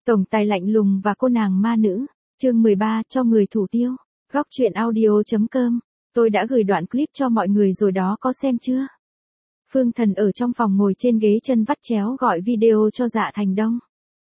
Tổng tài lạnh lùng và cô nàng ma nữ. Chương 13, cho người thủ tiêu. Góc truyện audio.com. Tôi đã gửi đoạn clip cho mọi người rồi đó, có xem chưa? Phương Thần ở trong phòng ngồi trên ghế chân vắt chéo gọi video cho Dạ Thành Đông.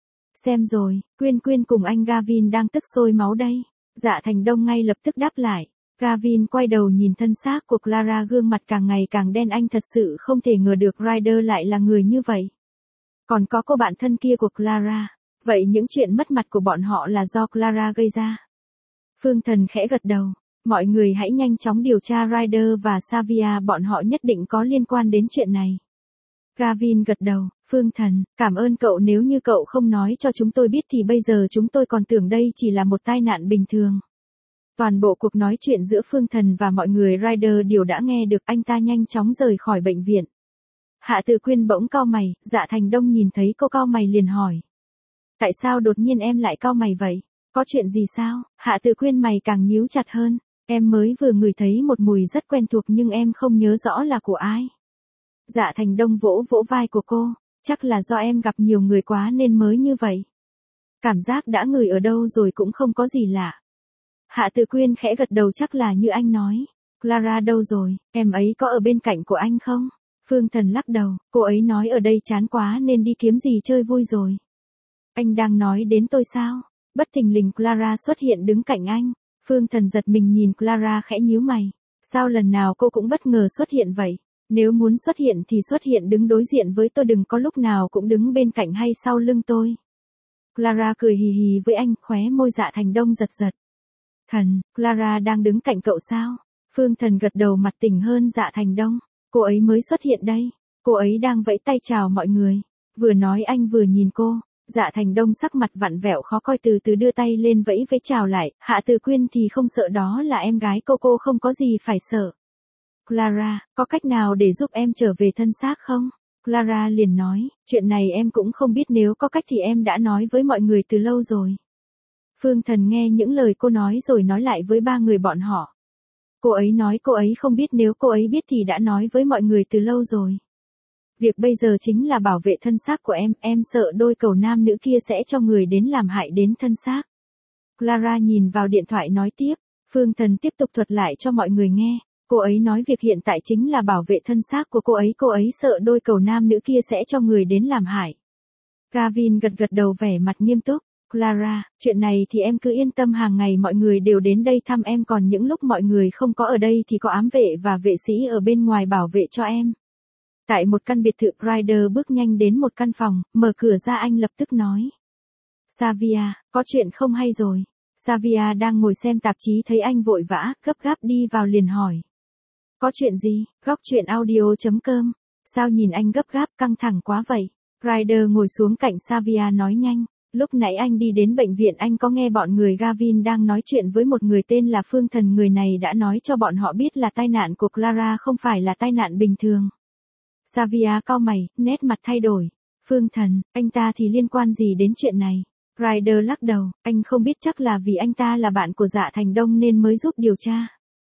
Xem rồi, Quyên cùng anh Gavin đang tức sôi máu đây. Dạ Thành Đông ngay lập tức đáp lại. Gavin quay đầu nhìn thân xác của Clara, gương mặt càng ngày càng đen, anh thật sự không thể ngờ được Ryder lại là người như vậy. Còn có cô bạn thân kia của Clara. Vậy những chuyện mất mặt của bọn họ là do Clara gây ra. Phương Thần khẽ gật đầu. Mọi người hãy nhanh chóng điều tra Ryder và Xavier, bọn họ nhất định có liên quan đến chuyện này. Gavin gật đầu. Phương Thần, cảm ơn cậu, nếu như cậu không nói cho chúng tôi biết thì bây giờ chúng tôi còn tưởng đây chỉ là một tai nạn bình thường. Toàn bộ cuộc nói chuyện giữa Phương Thần và mọi người Ryder đều đã nghe được, anh ta nhanh chóng rời khỏi bệnh viện. Hạ Từ Quyên bỗng cau mày, Dạ Thành Đông nhìn thấy cô cau mày liền hỏi. Tại sao đột nhiên em lại cau mày vậy? Có chuyện gì sao? Hạ Từ Quyên mày càng nhíu chặt hơn. Em mới vừa ngửi thấy một mùi rất quen thuộc nhưng em không nhớ rõ là của ai. Dạ Thành Đông vỗ vỗ vai của cô. Chắc là do em gặp nhiều người quá nên mới như vậy. Cảm giác đã ngửi ở đâu rồi cũng không có gì lạ. Hạ Từ Quyên khẽ gật đầu, chắc là như anh nói. Clara đâu rồi, em ấy có ở bên cạnh của anh không? Phương Thần lắc đầu, cô ấy nói ở đây chán quá nên đi kiếm gì chơi vui rồi. Anh đang nói đến tôi sao? Bất thình lình Clara xuất hiện đứng cạnh anh. Phương Thần giật mình nhìn Clara khẽ nhíu mày. Sao lần nào cô cũng bất ngờ xuất hiện vậy? Nếu muốn xuất hiện thì xuất hiện đứng đối diện với tôi, đừng có lúc nào cũng đứng bên cạnh hay sau lưng tôi. Clara cười hì hì với anh, khóe môi Dạ Thành Đông giật giật. Thần, Clara đang đứng cạnh cậu sao? Phương Thần gật đầu, mặt tỉnh hơn Dạ Thành Đông. Cô ấy mới xuất hiện đây. Cô ấy đang vẫy tay chào mọi người. Vừa nói anh vừa nhìn cô. Dạ Thành Đông sắc mặt vặn vẹo khó coi, từ từ đưa tay lên vẫy chào lại. Hạ Từ Quyên thì không sợ, đó là em gái cô không có gì phải sợ. Clara, có cách nào để giúp em trở về thân xác không? Clara liền nói, chuyện này em cũng không biết, nếu có cách thì em đã nói với mọi người từ lâu rồi. Phương Thần nghe những lời cô nói rồi nói lại với ba người bọn họ. Cô ấy nói cô ấy không biết, nếu cô ấy biết thì đã nói với mọi người từ lâu rồi. Việc bây giờ chính là bảo vệ thân xác của em sợ đôi cầu nam nữ kia sẽ cho người đến làm hại đến thân xác. Clara nhìn vào điện thoại nói tiếp, Phương Thần tiếp tục thuật lại cho mọi người nghe. Cô ấy nói việc hiện tại chính là bảo vệ thân xác của cô ấy sợ đôi cầu nam nữ kia sẽ cho người đến làm hại. Gavin gật đầu vẻ mặt nghiêm túc. Clara, chuyện này thì em cứ yên tâm, hàng ngày mọi người đều đến đây thăm em, còn những lúc mọi người không có ở đây thì có ám vệ và vệ sĩ ở bên ngoài bảo vệ cho em. Tại một căn biệt thự, Ryder bước nhanh đến một căn phòng, mở cửa ra anh lập tức nói. Xavier, có chuyện không hay rồi. Xavier đang ngồi xem tạp chí thấy anh vội vã, gấp gáp đi vào liền hỏi. Có chuyện gì? Góc truyện audio.com. Sao nhìn anh gấp gáp căng thẳng quá vậy? Ryder ngồi xuống cạnh Xavier nói nhanh. Lúc nãy anh đi đến bệnh viện, anh có nghe bọn người Gavin đang nói chuyện với một người tên là Phương Thần, người này đã nói cho bọn họ biết là tai nạn của Clara không phải là tai nạn bình thường. Xavier cau mày, nét mặt thay đổi. Phương Thần, anh ta thì liên quan gì đến chuyện này? Ryder lắc đầu, anh không biết, chắc là vì anh ta là bạn của Dạ Thành Đông nên mới giúp điều tra.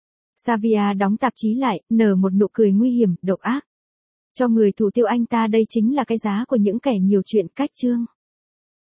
Xavier đóng tạp chí lại, nở một nụ cười nguy hiểm, độc ác. Cho người thủ tiêu anh ta, đây chính là cái giá của những kẻ nhiều chuyện cách chương.